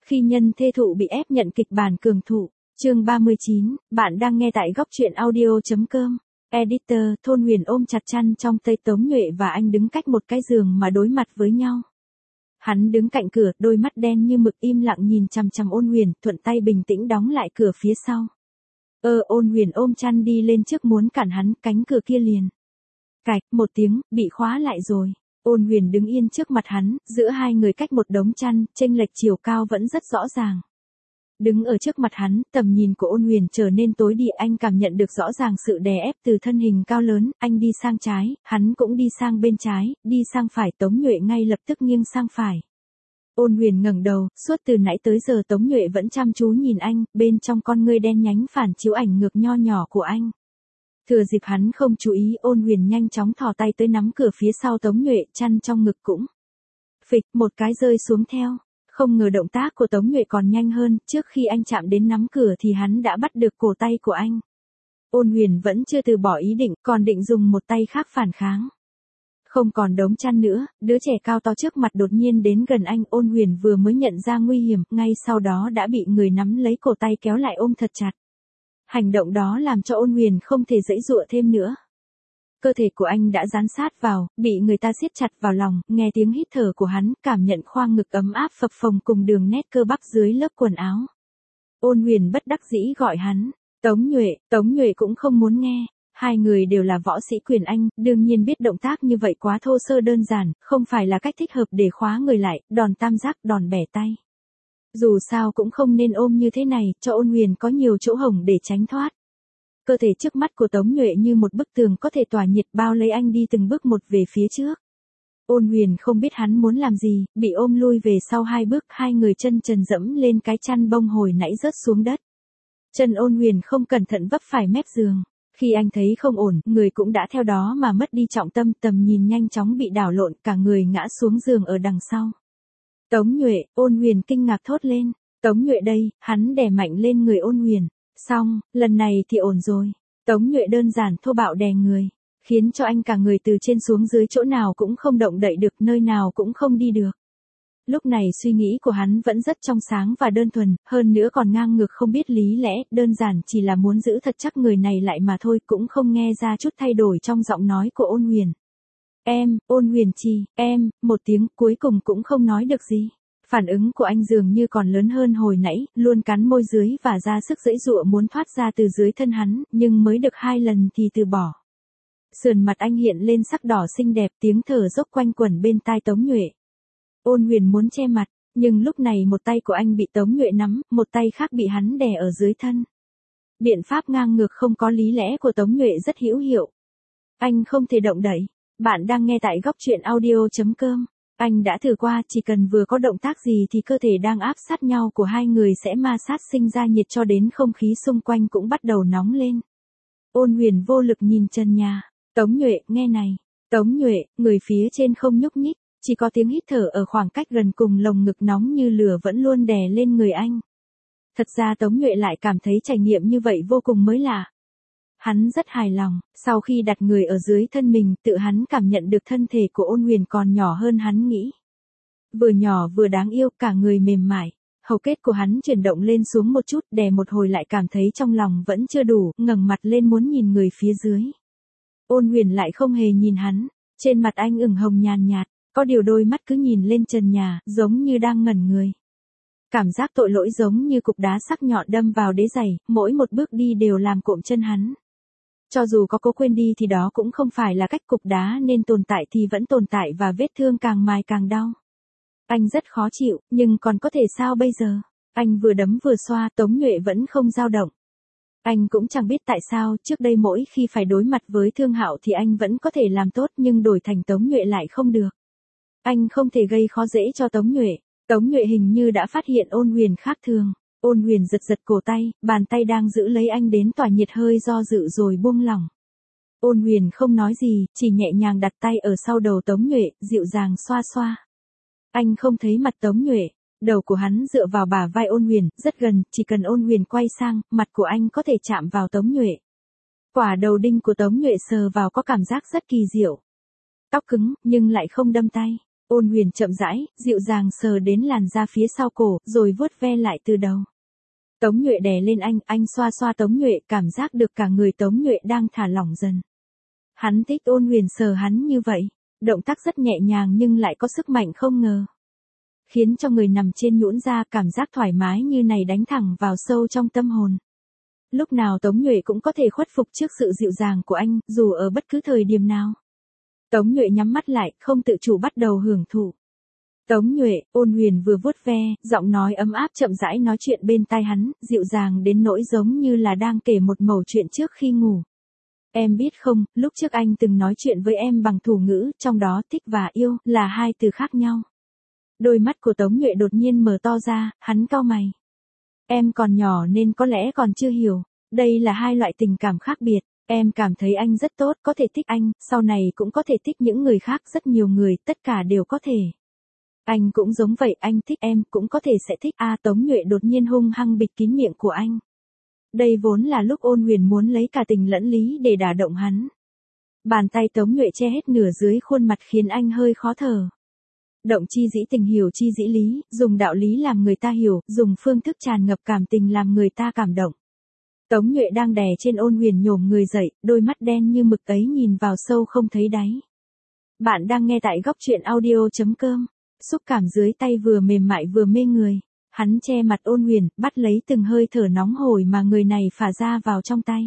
Khi nhân thê thụ bị ép nhận kịch bản cường thụ. Chương 39, bạn đang nghe tại góc truyện audio.com. Editor, Thôn Huyền ôm chặt chăn trong tay Tống Nhuệ và anh đứng cách một cái giường mà đối mặt với nhau. Hắn đứng cạnh cửa, đôi mắt đen như mực im lặng nhìn chằm chằm Ôn Huyền, thuận tay bình tĩnh đóng lại cửa phía sau. Ôn Huyền ôm chăn đi lên trước muốn cản hắn, cánh cửa kia liền. Cạch, một tiếng, bị khóa lại rồi. Ôn Huyền đứng yên trước mặt hắn, giữa hai người cách một đống chăn, chênh lệch chiều cao vẫn rất rõ ràng. Đứng ở trước mặt hắn, tầm nhìn của Ôn Huyền trở nên tối đi, anh cảm nhận được rõ ràng sự đè ép từ thân hình cao lớn, anh đi sang trái, hắn cũng đi sang bên trái, đi sang phải, Tống Nhuệ ngay lập tức nghiêng sang phải. Ôn Huyền ngẩng đầu, suốt từ nãy tới giờ Tống Nhuệ vẫn chăm chú nhìn anh, bên trong con ngươi đen nhánh phản chiếu ảnh ngược nho nhỏ của anh. Thừa dịp hắn không chú ý, Ôn Huyền nhanh chóng thò tay tới nắm cửa phía sau Tống Nhuệ, chăn trong ngực cũng phịch một cái rơi xuống theo. Không ngờ động tác của Tống Nhuệ còn nhanh hơn, trước khi anh chạm đến nắm cửa thì hắn đã bắt được cổ tay của anh. Ôn Huyền vẫn chưa từ bỏ ý định, còn định dùng một tay khác phản kháng. Không còn đống chăn nữa, đứa trẻ cao to trước mặt đột nhiên đến gần anh. Ôn Huyền vừa mới nhận ra nguy hiểm, ngay sau đó đã bị người nắm lấy cổ tay kéo lại ôm thật chặt. Hành động đó làm cho Ôn Huyền không thể giãy giụa thêm nữa. Cơ thể của anh đã dán sát vào, bị người ta siết chặt vào lòng, nghe tiếng hít thở của hắn, cảm nhận khoang ngực ấm áp phập phồng cùng đường nét cơ bắp dưới lớp quần áo. Ôn Huyền bất đắc dĩ gọi hắn, Tống Nhuệ cũng không muốn nghe. Hai người đều là võ sĩ quyền Anh, đương nhiên biết động tác như vậy quá thô sơ đơn giản, không phải là cách thích hợp để khóa người lại, đòn tam giác, đòn bẻ tay. Dù sao cũng không nên ôm như thế này, cho Ôn Huyền có nhiều chỗ hổng để tránh thoát. Cơ thể trước mắt của Tống Nhuệ như một bức tường có thể tỏa nhiệt bao lấy anh đi từng bước một về phía trước. Ôn Huyền không biết hắn muốn làm gì, bị ôm lui về sau hai bước, hai người chân trần dẫm lên cái chăn bông hồi nãy rớt xuống đất. Chân Ôn Huyền không cẩn thận vấp phải mép giường. Khi anh thấy không ổn, người cũng đã theo đó mà mất đi trọng tâm, tầm nhìn nhanh chóng bị đảo lộn, cả người ngã xuống giường ở đằng sau. Tống Nhuệ, Ôn Huyền kinh ngạc thốt lên. Tống Nhuệ đây, hắn đè mạnh lên người Ôn Huyền. Xong, lần này thì ổn rồi. Tống Nhuệ đơn giản thô bạo đè người, khiến cho anh cả người từ trên xuống dưới chỗ nào cũng không động đậy được, nơi nào cũng không đi được. Lúc này suy nghĩ của hắn vẫn rất trong sáng và đơn thuần, hơn nữa còn ngang ngược không biết lý lẽ, đơn giản chỉ là muốn giữ thật chắc người này lại mà thôi, cũng không nghe ra chút thay đổi trong giọng nói của Ôn Huyền. Ôn Huyền một tiếng cuối cùng cũng không nói được gì. Phản ứng của anh dường như còn lớn hơn hồi nãy, luôn cắn môi dưới và ra sức giãy giụa muốn thoát ra từ dưới thân hắn, nhưng mới được 2 lần thì từ bỏ. Sườn mặt anh hiện lên sắc đỏ xinh đẹp, tiếng thở dốc quanh quẩn bên tai Tống Nhuệ. Ôn Huyền muốn che mặt, nhưng lúc này một tay của anh bị Tống Nhuệ nắm, một tay khác bị hắn đè ở dưới thân. Biện pháp ngang ngược không có lý lẽ của Tống Nhuệ rất hữu hiệu. Anh không thể động đậy. Bạn đang nghe tại góc truyện audio.com. Anh đã thử qua, chỉ cần vừa có động tác gì thì cơ thể đang áp sát nhau của hai người sẽ ma sát sinh ra nhiệt cho đến không khí xung quanh cũng bắt đầu nóng lên. Ôn Huyền vô lực nhìn trần nhà. Tống Nhuệ, nghe này. Tống Nhuệ, người phía trên không nhúc nhích, chỉ có tiếng hít thở ở khoảng cách gần cùng lồng ngực nóng như lửa vẫn luôn đè lên người anh. Thật ra Tống Nhuệ lại cảm thấy trải nghiệm như vậy vô cùng mới lạ. Hắn rất hài lòng, sau khi đặt người ở dưới thân mình, tự hắn cảm nhận được thân thể của Ôn Huyền còn nhỏ hơn hắn nghĩ. Vừa nhỏ vừa đáng yêu, cả người mềm mại. Hầu kết của hắn chuyển động lên xuống một chút, đè một hồi lại cảm thấy trong lòng vẫn chưa đủ, ngẩng mặt lên muốn nhìn người phía dưới. Ôn Huyền lại không hề nhìn hắn, trên mặt anh ửng hồng nhàn nhạt, có điều đôi mắt cứ nhìn lên trần nhà, giống như đang ngẩn người. Cảm giác tội lỗi giống như cục đá sắc nhọn đâm vào đế giày, mỗi một bước đi đều làm cộm chân hắn. Cho dù có cố quên đi thì đó cũng không phải là cách, cục đá nên tồn tại thì vẫn tồn tại và vết thương càng mài càng đau. Anh rất khó chịu, nhưng còn có thể sao bây giờ? Anh vừa đấm vừa xoa, Tống Nhuệ vẫn không dao động. Anh cũng chẳng biết tại sao, trước đây mỗi khi phải đối mặt với Thương Hạo thì anh vẫn có thể làm tốt, nhưng đổi thành Tống Nhuệ lại không được. Anh không thể gây khó dễ cho Tống Nhuệ. Tống Nhuệ hình như đã phát hiện Ôn Huyền khác thường. Ôn Huyền giật giật cổ tay, bàn tay đang giữ lấy anh đến tỏa nhiệt hơi do dự rồi buông lỏng. Ôn Huyền không nói gì, chỉ nhẹ nhàng đặt tay ở sau đầu Tống Nhuệ, dịu dàng xoa xoa. Anh không thấy mặt Tống Nhuệ, đầu của hắn dựa vào bả vai Ôn Huyền, rất gần, chỉ cần Ôn Huyền quay sang, mặt của anh có thể chạm vào Tống Nhuệ. Quả đầu đinh của Tống Nhuệ sờ vào có cảm giác rất kỳ diệu. Tóc cứng, nhưng lại không đâm tay. Ôn Huyền chậm rãi, dịu dàng sờ đến làn da phía sau cổ, rồi vuốt ve lại từ đầu. Tống Nhuệ đè lên anh xoa xoa Tống Nhuệ, cảm giác được cả người Tống Nhuệ đang thả lỏng dần. Hắn thích Ôn Huyền sờ hắn như vậy, động tác rất nhẹ nhàng nhưng lại có sức mạnh không ngờ. Khiến cho người nằm trên nhũn ra cảm giác thoải mái như này đánh thẳng vào sâu trong tâm hồn. Lúc nào Tống Nhuệ cũng có thể khuất phục trước sự dịu dàng của anh, dù ở bất cứ thời điểm nào. Tống Nhuệ nhắm mắt lại, không tự chủ bắt đầu hưởng thụ. Tống Nhuệ, Ôn Huyền vừa vuốt ve, giọng nói ấm áp chậm rãi nói chuyện bên tai hắn, dịu dàng đến nỗi giống như là đang kể một mẩu chuyện trước khi ngủ. Em biết không, lúc trước anh từng nói chuyện với em bằng thủ ngữ, trong đó thích và yêu là hai từ khác nhau. Đôi mắt của Tống Nhuệ đột nhiên mở to ra, hắn cau mày. Em còn nhỏ nên có lẽ còn chưa hiểu, đây là hai loại tình cảm khác biệt. Em cảm thấy anh rất tốt, có thể thích anh, sau này cũng có thể thích những người khác, rất nhiều người, tất cả đều có thể. Anh cũng giống vậy, anh thích em, cũng có thể sẽ thích. Tống Nhuệ đột nhiên hung hăng bịt kín miệng của anh. Đây vốn là lúc Ôn Huyền muốn lấy cả tình lẫn lý để đả động hắn. Bàn tay Tống Nhuệ che hết nửa dưới khuôn mặt khiến anh hơi khó thở. Động chi dĩ tình, hiểu chi dĩ lý, dùng đạo lý làm người ta hiểu, dùng phương thức tràn ngập cảm tình làm người ta cảm động. Tống Nhuệ đang đè trên Ôn Huyền nhổm người dậy, đôi mắt đen như mực ấy nhìn vào sâu không thấy đáy. Bạn đang nghe tại góc truyện audio.com. Xúc cảm dưới tay vừa mềm mại vừa mê người. Hắn che mặt Ôn Huyền, bắt lấy từng hơi thở nóng hổi mà người này phả ra vào trong tay.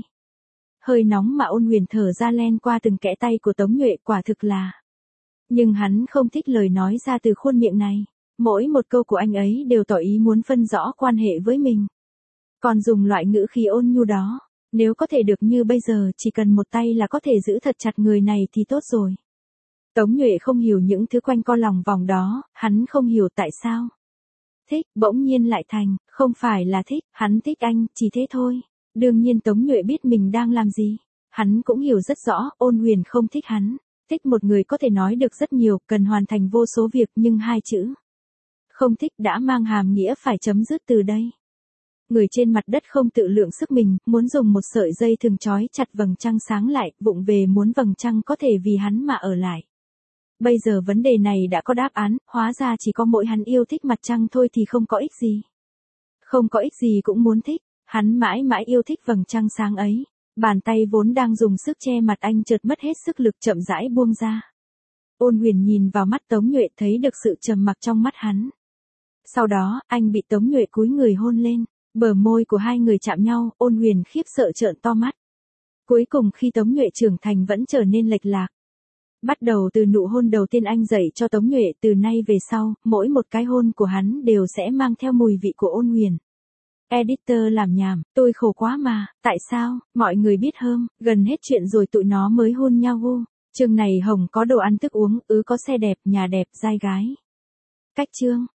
Hơi nóng mà Ôn Huyền thở ra len qua từng kẽ tay của Tống Nhuệ, quả thực là. Nhưng hắn không thích lời nói ra từ khuôn miệng này. Mỗi một câu của anh ấy đều tỏ ý muốn phân rõ quan hệ với mình. Còn dùng loại ngữ khí ôn nhu đó. Nếu có thể được như bây giờ, chỉ cần một tay là có thể giữ thật chặt người này thì tốt rồi. Tống Nhuệ không hiểu những thứ quanh co lòng vòng đó, hắn không hiểu tại sao. Thích, bỗng nhiên lại thành, không phải là thích, hắn thích anh, chỉ thế thôi. Đương nhiên Tống Nhuệ biết mình đang làm gì. Hắn cũng hiểu rất rõ, Ôn Huyền không thích hắn. Thích một người có thể nói được rất nhiều, cần hoàn thành vô số việc, nhưng hai chữ không thích đã mang hàm nghĩa phải chấm dứt từ đây. Người trên mặt đất không tự lượng sức mình, muốn dùng một sợi dây thừng trói chặt vầng trăng sáng lại, vụng về muốn vầng trăng có thể vì hắn mà ở lại. Bây giờ vấn đề này đã có đáp án, hóa ra chỉ có mỗi hắn yêu thích mặt trăng thôi thì không có ích gì. Không có ích gì cũng muốn thích, hắn mãi mãi yêu thích vầng trăng sáng ấy. Bàn tay vốn đang dùng sức che mặt anh chợt mất hết sức lực, chậm rãi buông ra. Ôn Huyền nhìn vào mắt Tống Nhuệ, thấy được sự trầm mặc trong mắt hắn. Sau đó, anh bị Tống Nhuệ cúi người hôn lên. Bờ môi của hai người chạm nhau, Ôn Huyền khiếp sợ trợn to mắt. Cuối cùng khi Tống Nhuệ trưởng thành vẫn trở nên lệch lạc. Bắt đầu từ nụ hôn đầu tiên anh dạy cho Tống Nhuệ, từ nay về sau, mỗi một cái hôn của hắn đều sẽ mang theo mùi vị của Ôn Huyền. Editor làm nhảm, tôi khổ quá mà, tại sao, mọi người biết không, gần hết chuyện rồi tụi nó mới hôn nhau gu. Chương này Hồng có đồ ăn thức uống, có xe đẹp, nhà đẹp, giai gái. Cách chương.